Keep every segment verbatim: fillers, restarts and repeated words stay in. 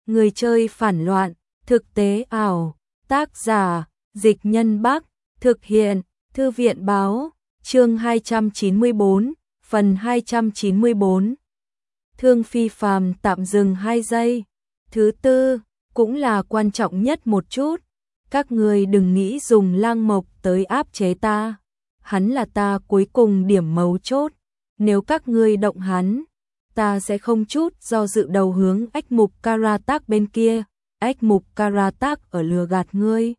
Người chơi phản loạn, thực tế ảo, tác giả, Dịch Nhân Bắc, thực hiện, Thư viện báo, chương hai trăm chín mươi bốn, phần hai trăm chín mươi bốn. Thương Phi Phàm tạm dừng hai giây. Thứ tư, cũng là quan trọng nhất một chút, các người đừng nghĩ dùng Lang Mộc tới áp chế ta. Hắn là ta cuối cùng điểm mấu chốt, nếu các ngươi động hắn, ta sẽ không chút do dự đầu hướng Ách Mục Karatak bên kia. Ách Mục Karatak ở lừa gạt ngươi.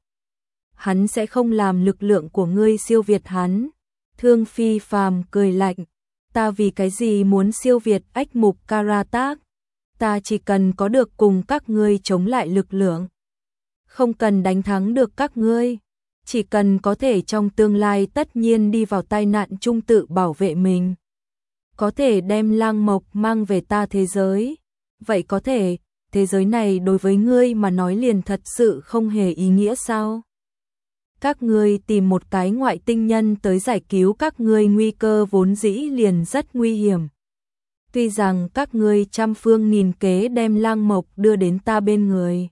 Hắn sẽ không làm lực lượng của ngươi siêu việt hắn. Thương Phi Phàm cười lạnh, ta vì cái gì muốn siêu việt Ách Mục Karatak? Ta chỉ cần có được cùng các ngươi chống lại lực lượng. Không cần đánh thắng được các ngươi, chỉ cần có thể trong tương lai tất nhiên đi vào tai nạn chung tự bảo vệ mình. Có thể đem Lang Mộc mang về ta thế giới. Vậy có thể, thế giới này đối với ngươi mà nói liền thật sự không hề ý nghĩa sao? Các ngươi tìm một cái ngoại tinh nhân tới giải cứu các ngươi, nguy cơ vốn dĩ liền rất nguy hiểm. Tuy rằng các ngươi trăm phương nghìn kế đem Lang Mộc đưa đến ta bên người,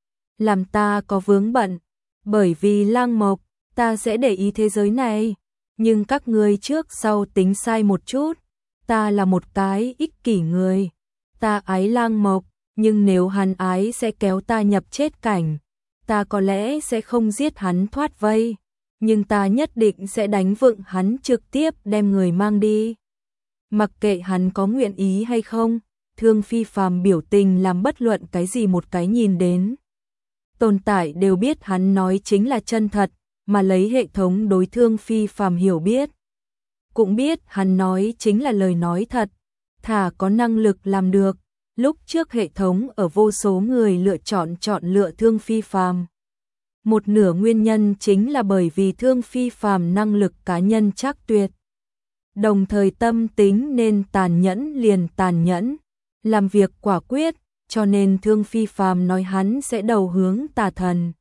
làm ta có vướng bận, bởi vì Lang Mộc, ta sẽ để ý thế giới này, nhưng các ngươi trước sau tính sai một chút, ta là một cái ích kỷ người, ta ái Lang Mộc, nhưng nếu hắn ái sẽ kéo ta nhập chết cảnh, ta có lẽ sẽ không giết hắn thoát vây, nhưng ta nhất định sẽ đánh vựng hắn, trực tiếp đem người mang đi. Mặc kệ hắn có nguyện ý hay không, Thương Phi Phàm biểu tình làm bất luận cái gì một cái nhìn đến tồn tại đều biết hắn nói chính là chân thật, mà lấy hệ thống đối Thương Phi Phàm hiểu biết, cũng biết hắn nói chính là lời nói thật, thà có năng lực làm được. Lúc trước hệ thống ở vô số người lựa chọn chọn lựa Thương Phi Phàm. Một nửa nguyên nhân chính là bởi vì Thương Phi Phàm năng lực cá nhân chắc tuyệt. Đồng thời tâm tính nên tàn nhẫn liền tàn nhẫn, làm việc quả quyết, cho nên Thương Phi Phàm nói hắn sẽ đầu hướng tà thần.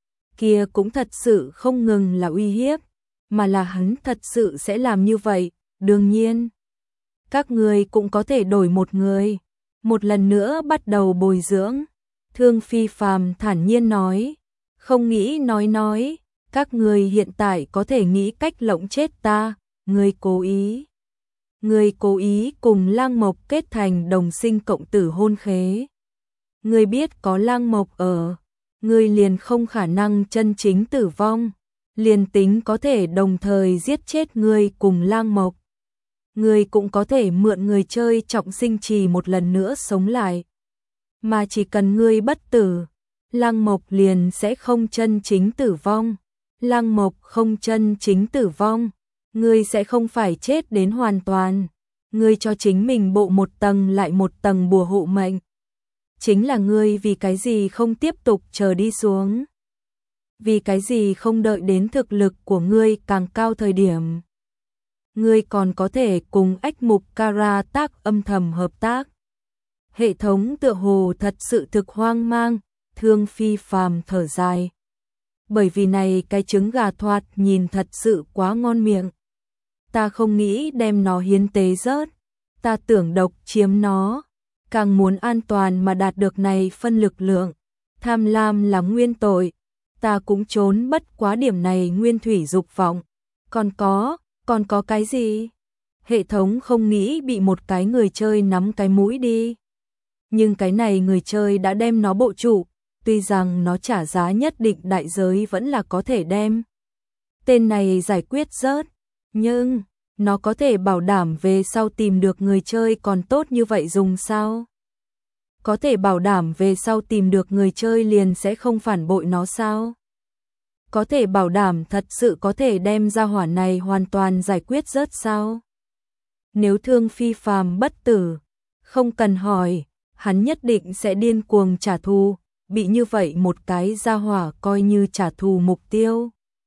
Kia cũng thật sự không ngừng là uy hiếp, mà là hắn thật sự sẽ làm như vậy. Đương nhiên, các người cũng có thể đổi một người, một lần nữa bắt đầu bồi dưỡng. Thương Phi Phàm thản nhiên nói, không nghĩ nói nói, các người hiện tại có thể nghĩ cách lộng chết ta, người cố ý. Người cố ý cùng Lang Mộc kết thành đồng sinh cộng tử hôn khế. Người biết có Lang Mộc ở, người liền không khả năng chân chính tử vong, liền tính có thể đồng thời giết chết người cùng Lang Mộc. Người cũng có thể mượn người chơi trọng sinh trì một lần nữa sống lại. Mà chỉ cần ngươi bất tử, Lang Mộc liền sẽ không chân chính tử vong. Lang Mộc không chân chính tử vong, ngươi sẽ không phải chết đến hoàn toàn. Ngươi cho chính mình bộ một tầng lại một tầng bùa hộ mệnh. Chính là ngươi vì cái gì không tiếp tục chờ đi xuống? Vì cái gì không đợi đến thực lực của ngươi càng cao thời điểm? Ngươi còn có thể cùng Ách Mục Karatak âm thầm hợp tác. Hệ thống tựa hồ thật sự thực hoang mang, Thương Phi Phàm thở dài. Bởi vì này cái trứng gà thoạt nhìn thật sự quá ngon miệng. Ta không nghĩ đem nó hiến tế rớt, ta tưởng độc chiếm nó, càng muốn an toàn mà đạt được này phân lực lượng. Tham lam là nguyên tội, ta cũng trốn bất quá điểm này nguyên thủy dục vọng. Còn có, còn có cái gì? Hệ thống không nghĩ bị một cái người chơi nắm cái mũi đi. Nhưng cái này người chơi đã đem nó bộ trụ, tuy rằng nó trả giá nhất định đại giới vẫn là có thể đem tên này giải quyết rớt, nhưng nó có thể bảo đảm về sau tìm được người chơi còn tốt như vậy dùng sao? Có thể bảo đảm về sau tìm được người chơi liền sẽ không phản bội nó sao? Có thể bảo đảm thật sự có thể đem ra hỏa này hoàn toàn giải quyết rớt sao? Nếu Thương Phi Phàm bất tử, không cần hỏi, hắn nhất định sẽ điên cuồng trả thù, bị như vậy một cái gia hỏa coi như trả thù mục tiêu.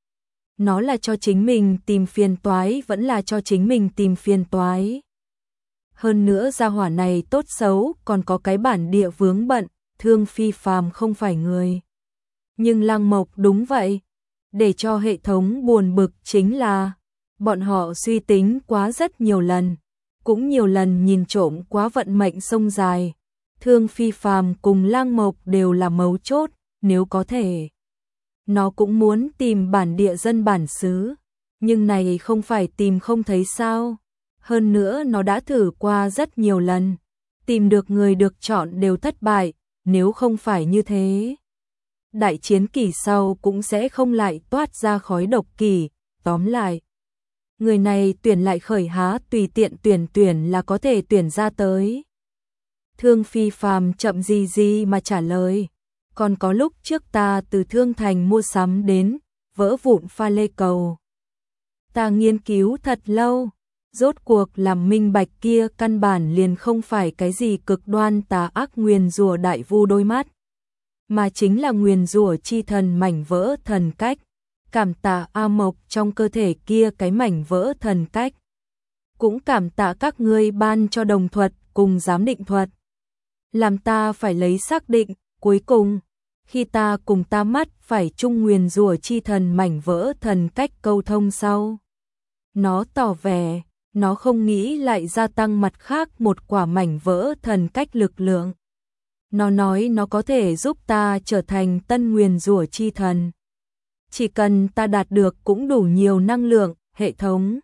Nó là cho chính mình tìm phiền toái vẫn là cho chính mình tìm phiền toái. Hơn nữa gia hỏa này tốt xấu còn có cái bản địa vướng bận, Thương Phi Phàm không phải người. Nhưng Lang Mộc đúng vậy. Để cho hệ thống buồn bực chính là, bọn họ suy tính quá rất nhiều lần, cũng nhiều lần nhìn trộm quá vận mệnh sông dài, Thương Phi Phàm cùng Lang Mộc đều là mấu chốt, nếu có thể. Nó cũng muốn tìm bản địa dân bản xứ, nhưng này không phải tìm không thấy sao. Hơn nữa nó đã thử qua rất nhiều lần, tìm được người được chọn đều thất bại, nếu không phải như thế. Đại chiến kỳ sau cũng sẽ không lại toát ra khói độc kỳ, tóm lại. Người này tuyển lại khởi há tùy tiện tuyển tuyển là có thể tuyển ra tới. Thương Phi Phàm chậm gì gì mà trả lời. Còn có lúc trước ta từ Thương Thành mua sắm đến, vỡ vụn pha lê cầu. Ta nghiên cứu thật lâu, rốt cuộc làm minh bạch kia căn bản liền không phải cái gì cực đoan tà ác nguyền rủa đại vu đôi mắt, mà chính là nguyền rủa chi thần mảnh vỡ thần cách. Cảm tạ A Mộc trong cơ thể kia cái mảnh vỡ thần cách. Cũng cảm tạ các ngươi ban cho đồng thuật cùng giám định thuật. Làm ta phải lấy xác định, cuối cùng, khi ta cùng ta mắt phải chung nguyền rủa chi thần mảnh vỡ thần cách câu thông sau. Nó tỏ vẻ, nó không nghĩ lại gia tăng mặt khác một quả mảnh vỡ thần cách lực lượng. Nó nói nó có thể giúp ta trở thành tân nguyền rủa chi thần. Chỉ cần ta đạt được cũng đủ nhiều năng lượng, hệ thống.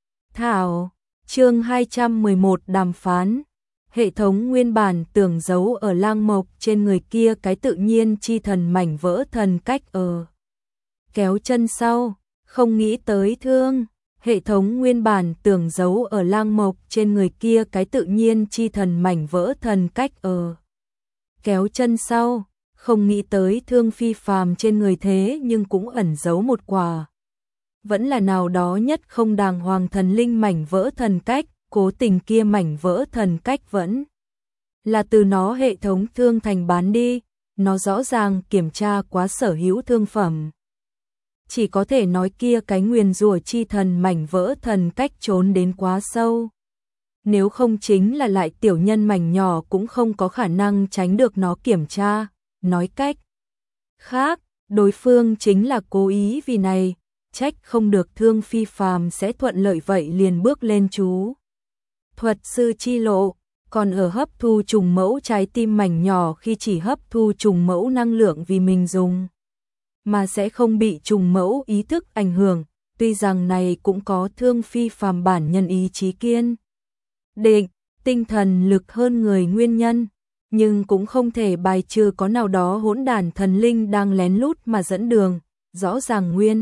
Thảo, chương hai trăm mười một đàm phán. Hệ thống nguyên bản tưởng giấu ở Lang Mộc trên người kia cái tự nhiên chi thần mảnh vỡ thần cách ở. Kéo chân sau, không nghĩ tới thương. Hệ thống nguyên bản tưởng giấu ở Lang Mộc trên người kia cái tự nhiên chi thần mảnh vỡ thần cách ở. Kéo chân sau, không nghĩ tới Thương Phi Phàm trên người thế nhưng cũng ẩn giấu một quả. Vẫn là nào đó nhất không đàng hoàng thần linh mảnh vỡ thần cách, cố tình kia mảnh vỡ thần cách vẫn là từ nó hệ thống Thương Thành bán đi, nó rõ ràng kiểm tra quá sở hữu thương phẩm. Chỉ có thể nói kia cái nguyền rủa chi thần mảnh vỡ thần cách trốn đến quá sâu. Nếu không chính là lại tiểu nhân mảnh nhỏ cũng không có khả năng tránh được nó kiểm tra. Nói cách khác, đối phương chính là cố ý vì này, trách không được Thương Phi Phàm sẽ thuận lợi vậy liền bước lên chú. Thuật sư chi lộ, còn ở hấp thu trùng mẫu trái tim mảnh nhỏ khi chỉ hấp thu trùng mẫu năng lượng vì mình dùng, mà sẽ không bị trùng mẫu ý thức ảnh hưởng, tuy rằng này cũng có Thương Phi Phàm bản nhân ý chí kiên định, tinh thần lực hơn người nguyên nhân. Nhưng cũng không thể bài trừ có nào đó hỗn đản thần linh đang lén lút mà dẫn đường, rõ ràng nguyên.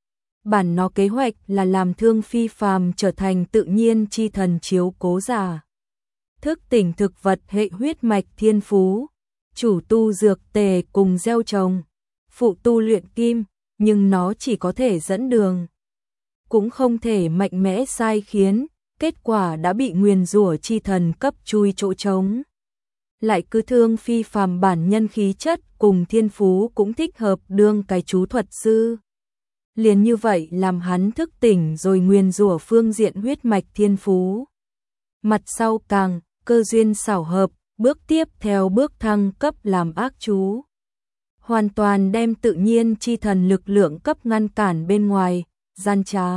Bản nó kế hoạch là làm Thương Phi Phàm trở thành tự nhiên chi thần chiếu cố giả. Thức tỉnh thực vật hệ huyết mạch thiên phú, chủ tu dược tề cùng gieo trồng, phụ tu luyện kim, nhưng nó chỉ có thể dẫn đường. Cũng không thể mạnh mẽ sai khiến, kết quả đã bị nguyền rủa chi thần cấp chui chỗ trống. Lại cứ Thương Phi Phàm bản nhân khí chất cùng thiên phú cũng thích hợp đương cái chú thuật sư. Liền như vậy làm hắn thức tỉnh rồi nguyền rủa phương diện huyết mạch thiên phú. Mặt sau càng, cơ duyên xảo hợp, bước tiếp theo bước thăng cấp làm ác chú. Hoàn toàn đem tự nhiên chi thần lực lượng cấp ngăn cản bên ngoài, gian trá.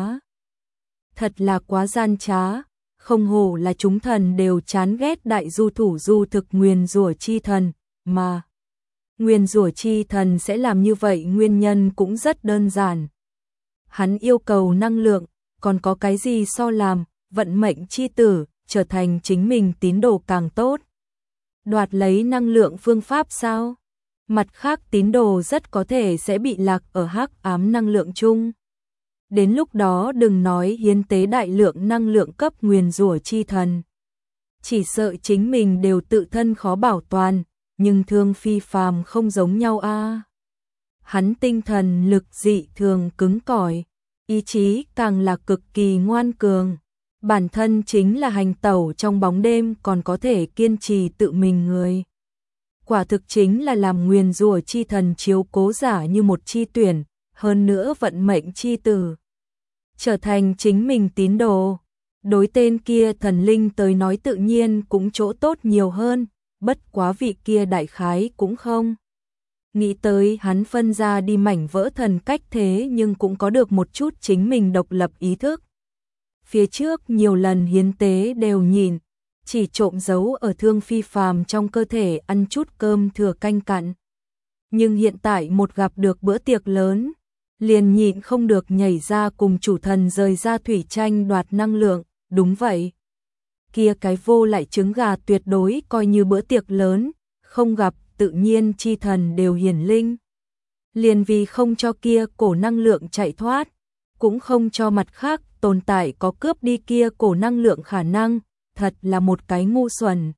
Thật là quá gian trá. Không hổ là chúng thần đều chán ghét đại du thủ du thực nguyền rủa chi thần, mà nguyền rủa chi thần sẽ làm như vậy nguyên nhân cũng rất đơn giản. Hắn yêu cầu năng lượng, còn có cái gì so làm, vận mệnh chi tử, trở thành chính mình tín đồ càng tốt. Đoạt lấy năng lượng phương pháp sao? Mặt khác tín đồ rất có thể sẽ bị lạc ở hắc ám năng lượng chung. Đến lúc đó đừng nói hiến tế đại lượng năng lượng cấp nguyền rủa chi thần. Chỉ sợ chính mình đều tự thân khó bảo toàn, nhưng Thương Phi Phàm không giống nhau a. À. Hắn tinh thần lực dị thường cứng cỏi, ý chí càng là cực kỳ ngoan cường. Bản thân chính là hành tẩu trong bóng đêm còn có thể kiên trì tự mình người. Quả thực chính là làm nguyền rủa chi thần chiếu cố giả như một chi tuyển. Hơn nữa vận mệnh chi tử, trở thành chính mình tín đồ. Đối tên kia thần linh tới nói tự nhiên cũng chỗ tốt nhiều hơn, bất quá vị kia đại khái cũng không. Nghĩ tới hắn phân ra đi mảnh vỡ thần cách thế nhưng cũng có được một chút chính mình độc lập ý thức. Phía trước nhiều lần hiến tế đều nhìn, chỉ trộm giấu ở Thương Phi Phàm trong cơ thể ăn chút cơm thừa canh cặn. Nhưng hiện tại một gặp được bữa tiệc lớn, liền nhịn không được nhảy ra cùng chủ thần rời ra thủy tranh đoạt năng lượng, đúng vậy. Kia cái vô lại trứng gà tuyệt đối coi như bữa tiệc lớn, không gặp tự nhiên chi thần đều hiển linh. Liền vì không cho kia cổ năng lượng chạy thoát, cũng không cho mặt khác tồn tại có cướp đi kia cổ năng lượng khả năng, thật là một cái ngu xuẩn.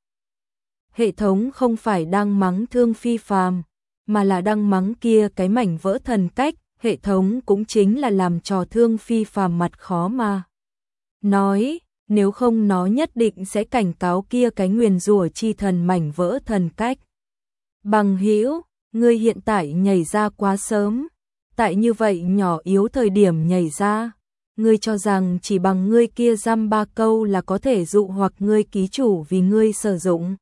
Hệ thống không phải đang mắng Thương Phi Phàm, mà là đang mắng kia cái mảnh vỡ thần cách, hệ thống cũng chính là làm trò Thương Phi Phàm mặt khó mà. Nói, nếu không nó nhất định sẽ cảnh cáo kia cái nguyền rủa chi thần mảnh vỡ thần cách. Bằng hữu, ngươi hiện tại nhảy ra quá sớm, tại như vậy nhỏ yếu thời điểm nhảy ra, ngươi cho rằng chỉ bằng ngươi kia dăm ba câu là có thể dụ hoặc ngươi ký chủ vì ngươi sử dụng.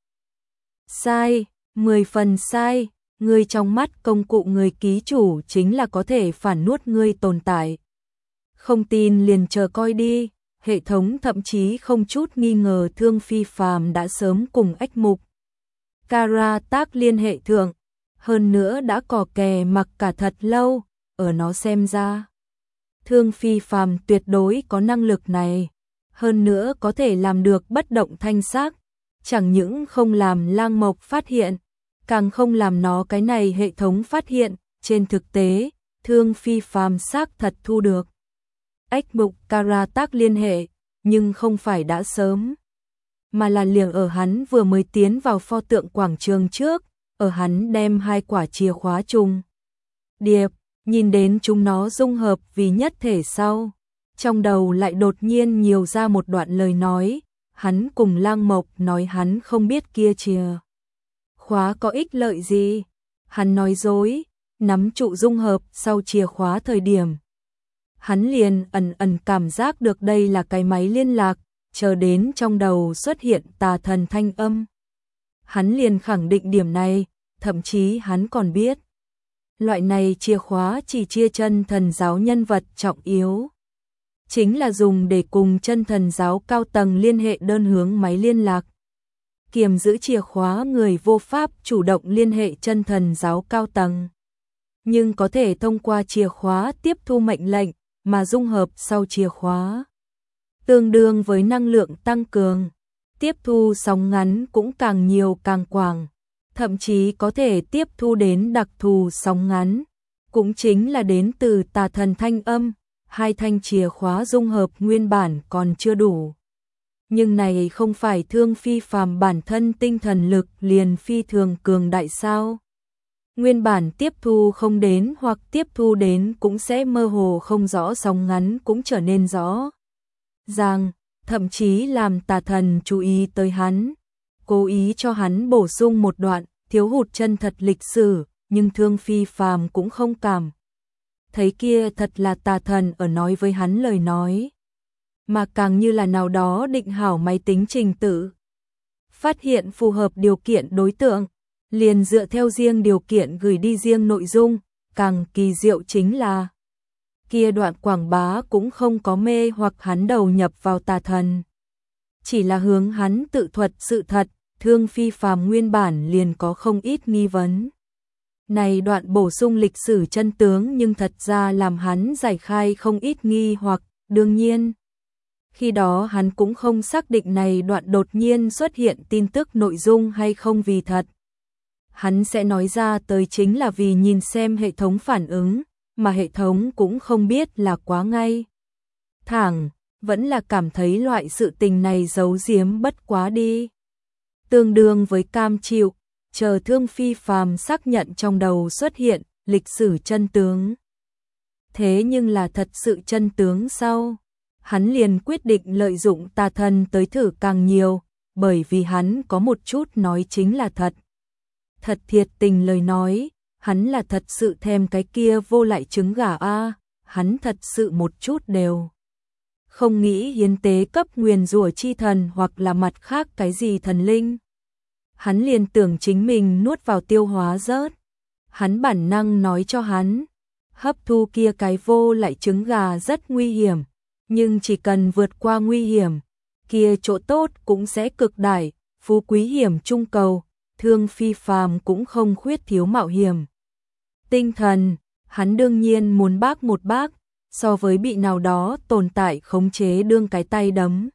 Sai, mười phần sai, ngươi trong mắt công cụ người ký chủ chính là có thể phản nuốt ngươi tồn tại. Không tin liền chờ coi đi, hệ thống thậm chí không chút nghi ngờ Thương Phi Phàm đã sớm cùng ách mục Kara tác liên hệ thượng, hơn nữa đã cò kè mặc cả thật lâu, ở nó xem ra. Thương Phi Phàm tuyệt đối có năng lực này, hơn nữa có thể làm được bất động thanh sắc, chẳng những không làm Lang Mộc phát hiện, càng không làm nó cái này hệ thống phát hiện, trên thực tế, Thương Phi Phàm xác thật thu được. Ách mục Kara tác liên hệ, nhưng không phải đã sớm, mà là liền ở hắn vừa mới tiến vào pho tượng quảng trường trước, ở hắn đem hai quả chìa khóa chung. Điệp, nhìn đến chúng nó dung hợp vì nhất thể sau, trong đầu lại đột nhiên nhiều ra một đoạn lời nói, hắn cùng Lang Mộc nói hắn không biết kia chìa khóa có ích lợi gì, hắn nói dối, nắm trụ dung hợp sau chìa khóa thời điểm. Hắn liền ẩn ẩn cảm giác được đây là cái máy liên lạc, chờ đến trong đầu xuất hiện tà thần thanh âm. Hắn liền khẳng định điểm này, thậm chí hắn còn biết. Loại này chìa khóa chỉ chia chân thần giáo nhân vật trọng yếu. Chính là dùng để cùng chân thần giáo cao tầng liên hệ đơn hướng máy liên lạc. Kiềm giữ chìa khóa người vô pháp chủ động liên hệ chân thần giáo cao tầng. Nhưng có thể thông qua chìa khóa tiếp thu mệnh lệnh, mà dung hợp sau chìa khóa. Tương đương với năng lượng tăng cường, tiếp thu sóng ngắn cũng càng nhiều càng quảng, thậm chí có thể tiếp thu đến đặc thù sóng ngắn, cũng chính là đến từ tà thần thanh âm, hai thanh chìa khóa dung hợp nguyên bản còn chưa đủ. Nhưng này không phải Thương Phi Phàm bản thân tinh thần lực liền phi thường cường đại sao? Nguyên bản tiếp thu không đến hoặc tiếp thu đến cũng sẽ mơ hồ không rõ, sóng ngắn cũng trở nên rõ ràng, thậm chí làm tà thần chú ý tới hắn, cố ý cho hắn bổ sung một đoạn thiếu hụt chân thật lịch sử, nhưng Thương Phi Phàm cũng không cảm thấy kia thật là tà thần ở nói với hắn lời nói, mà càng như là nào đó định hảo máy tính trình tự. Phát hiện phù hợp điều kiện đối tượng, liền dựa theo riêng điều kiện gửi đi riêng nội dung, càng kỳ diệu chính là kia đoạn quảng bá cũng không có mê hoặc hắn đầu nhập vào tà thần. Chỉ là hướng hắn tự thuật sự thật, Thương Phi Phàm nguyên bản liền có không ít nghi vấn. Này đoạn bổ sung lịch sử chân tướng nhưng thật ra làm hắn giải khai không ít nghi hoặc, đương nhiên. Khi đó hắn cũng không xác định này đoạn đột nhiên xuất hiện tin tức nội dung hay không vì thật. Hắn sẽ nói ra tới chính là vì nhìn xem hệ thống phản ứng, mà hệ thống cũng không biết là quá ngay thẳng, vẫn là cảm thấy loại sự tình này giấu giếm bất quá đi. Tương đương với cam chịu, chờ Thương Phi Phàm xác nhận trong đầu xuất hiện lịch sử chân tướng. Thế nhưng là thật sự chân tướng sau, hắn liền quyết định lợi dụng tà thần tới thử càng nhiều, bởi vì hắn có một chút nói chính là thật. Thật thiệt tình lời nói, hắn là thật sự thèm cái kia vô lại trứng gà a, hắn thật sự một chút đều không nghĩ hiến tế cấp nguyền rủa chi thần hoặc là mặt khác cái gì thần linh. Hắn liền tưởng chính mình nuốt vào tiêu hóa rớt. Hắn bản năng nói cho hắn, hấp thu kia cái vô lại trứng gà rất nguy hiểm, nhưng chỉ cần vượt qua nguy hiểm, kia chỗ tốt cũng sẽ cực đại, phú quý hiểm trung cầu, Thương Phi Phàm cũng không khuyết thiếu mạo hiểm. Tinh thần, hắn đương nhiên muốn bác một bác, so với bị nào đó tồn tại khống chế đương cái tay đấm.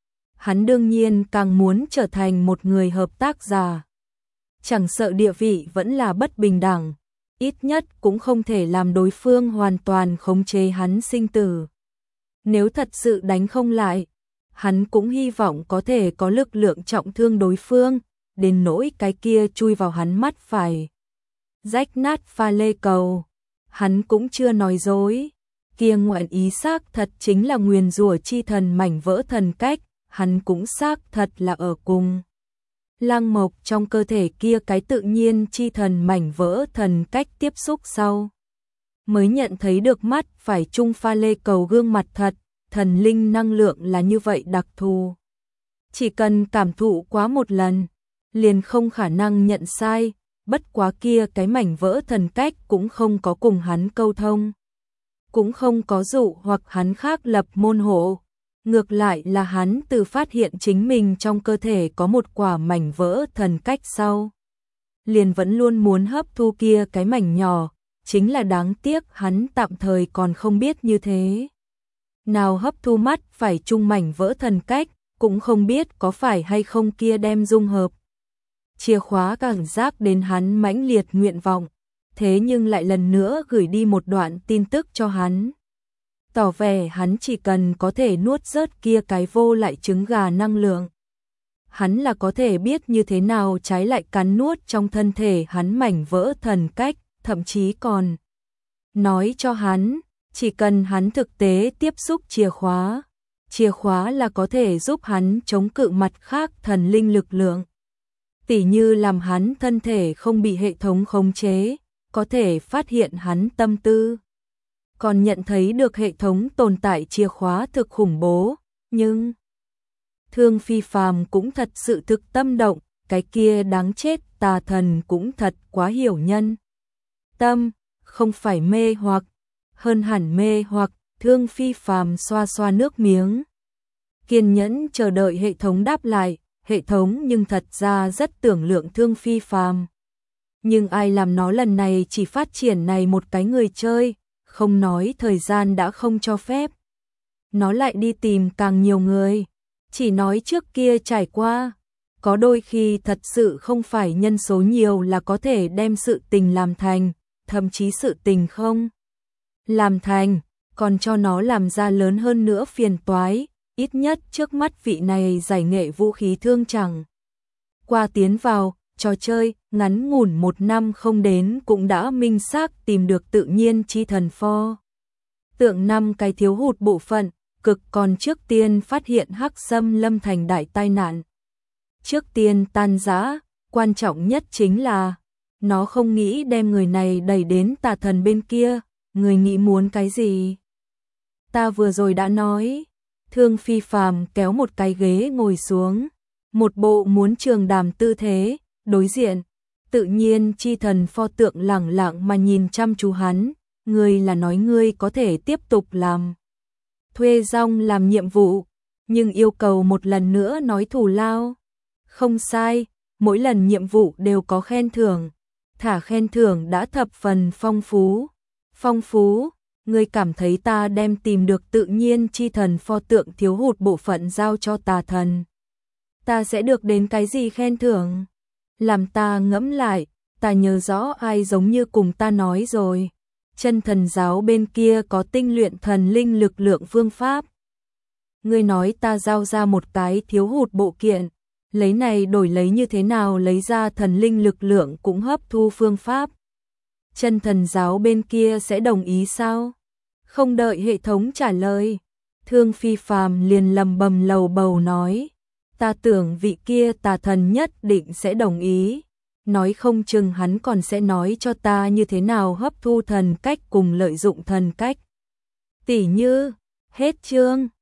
Hắn đương nhiên càng muốn trở thành một người hợp tác giả. Chẳng sợ địa vị vẫn là bất bình đẳng, ít nhất cũng không thể làm đối phương hoàn toàn khống chế hắn sinh tử. Nếu thật sự đánh không lại, hắn cũng hy vọng có thể có lực lượng trọng thương đối phương, đến nỗi cái kia chui vào hắn mắt phải. Rách nát pha lê cầu, hắn cũng chưa nói dối. Kia nguyện ý xác thật chính là nguyền rủa chi thần mảnh vỡ thần cách, hắn cũng xác thật là ở cùng. Lăng Mộc trong cơ thể kia cái tự nhiên chi thần mảnh vỡ thần cách tiếp xúc sau. Mới nhận thấy được mắt phải chung pha lê cầu gương mặt thật, thần linh năng lượng là như vậy đặc thù. Chỉ cần cảm thụ quá một lần, liền không khả năng nhận sai, bất quá kia cái mảnh vỡ thần cách cũng không có cùng hắn câu thông. Cũng không có dụ hoặc hắn khác lập môn hộ. Ngược lại là hắn từ phát hiện chính mình trong cơ thể có một quả mảnh vỡ thần cách sau. Liền vẫn luôn muốn hấp thu kia cái mảnh nhỏ, chính là đáng tiếc hắn tạm thời còn không biết như thế. Nào hấp thu mắt phải chung mảnh vỡ thần cách, cũng không biết có phải hay không kia đem dung hợp. Chìa khóa cảm giác đến hắn mãnh liệt nguyện vọng, thế nhưng lại lần nữa gửi đi một đoạn tin tức cho hắn. Tỏ vẻ hắn chỉ cần có thể nuốt rớt kia cái vô lại trứng gà năng lượng. Hắn là có thể biết như thế nào trái lại cắn nuốt trong thân thể hắn mảnh vỡ thần cách, thậm chí còn nói cho hắn, chỉ cần hắn thực tế tiếp xúc chìa khóa, chìa khóa là có thể giúp hắn chống cự mặt khác thần linh lực lượng. Tỉ như làm hắn thân thể không bị hệ thống khống chế, có thể phát hiện hắn tâm tư. Còn nhận thấy được hệ thống tồn tại chìa khóa thực khủng bố, nhưng Thương Phi Phàm cũng thật sự thực tâm động, cái kia đáng chết tà thần cũng thật quá hiểu nhân. Tâm, không phải mê hoặc, hơn hẳn mê hoặc, Thương Phi Phàm xoa xoa nước miếng. Kiên nhẫn chờ đợi hệ thống đáp lại, hệ thống nhưng thật ra rất tưởng lượng Thương Phi Phàm. Nhưng ai làm nó lần này chỉ phát triển này một cái người chơi, không nói thời gian đã không cho phép. Nó lại đi tìm càng nhiều người, chỉ nói trước kia trải qua. Có đôi khi thật sự không phải nhân số nhiều là có thể đem sự tình làm thành, thậm chí sự tình không làm thành, còn cho nó làm ra lớn hơn nữa phiền toái, ít nhất trước mắt vị này giải nghệ vũ khí thương chẳng. Qua tiến vào, trò chơi, ngắn ngủn một năm không đến cũng đã minh xác tìm được tự nhiên chi thần pho. Tượng năm cái thiếu hụt bộ phận, cực còn trước tiên phát hiện hắc xâm lâm thành đại tai nạn. Trước tiên tan rã, quan trọng nhất chính là, nó không nghĩ đem người này đẩy đến tà thần bên kia, người nghĩ muốn cái gì? Ta vừa rồi đã nói, Thương Phi Phàm kéo một cái ghế ngồi xuống, một bộ muốn trường đàm tư thế, đối diện, tự nhiên chi thần pho tượng lẳng lặng mà nhìn chăm chú hắn, ngươi là nói ngươi có thể tiếp tục làm. Thuê rong làm nhiệm vụ, nhưng yêu cầu một lần nữa nói thù lao. Không sai, mỗi lần nhiệm vụ đều có khen thưởng, thả khen thưởng đã thập phần phong phú. Phong phú, ngươi cảm thấy ta đem tìm được tự nhiên chi thần pho tượng thiếu hụt bộ phận giao cho tà thần. Ta sẽ được đến cái gì khen thưởng? Làm ta ngẫm lại, ta nhớ rõ ai giống như cùng ta nói rồi. Chân thần giáo bên kia có tinh luyện thần linh lực lượng phương pháp. Ngươi nói ta giao ra một cái thiếu hụt bộ kiện, lấy này đổi lấy như thế nào lấy ra thần linh lực lượng cũng hấp thu phương pháp. Chân thần giáo bên kia sẽ đồng ý sao? Không đợi hệ thống trả lời, Thương Phi Phàm liền lầm bầm lầu bầu nói, ta tưởng vị kia tà thần nhất định sẽ đồng ý, nói không chừng hắn còn sẽ nói cho ta như thế nào hấp thu thần cách cùng lợi dụng thần cách. Tỉ như, hết chương.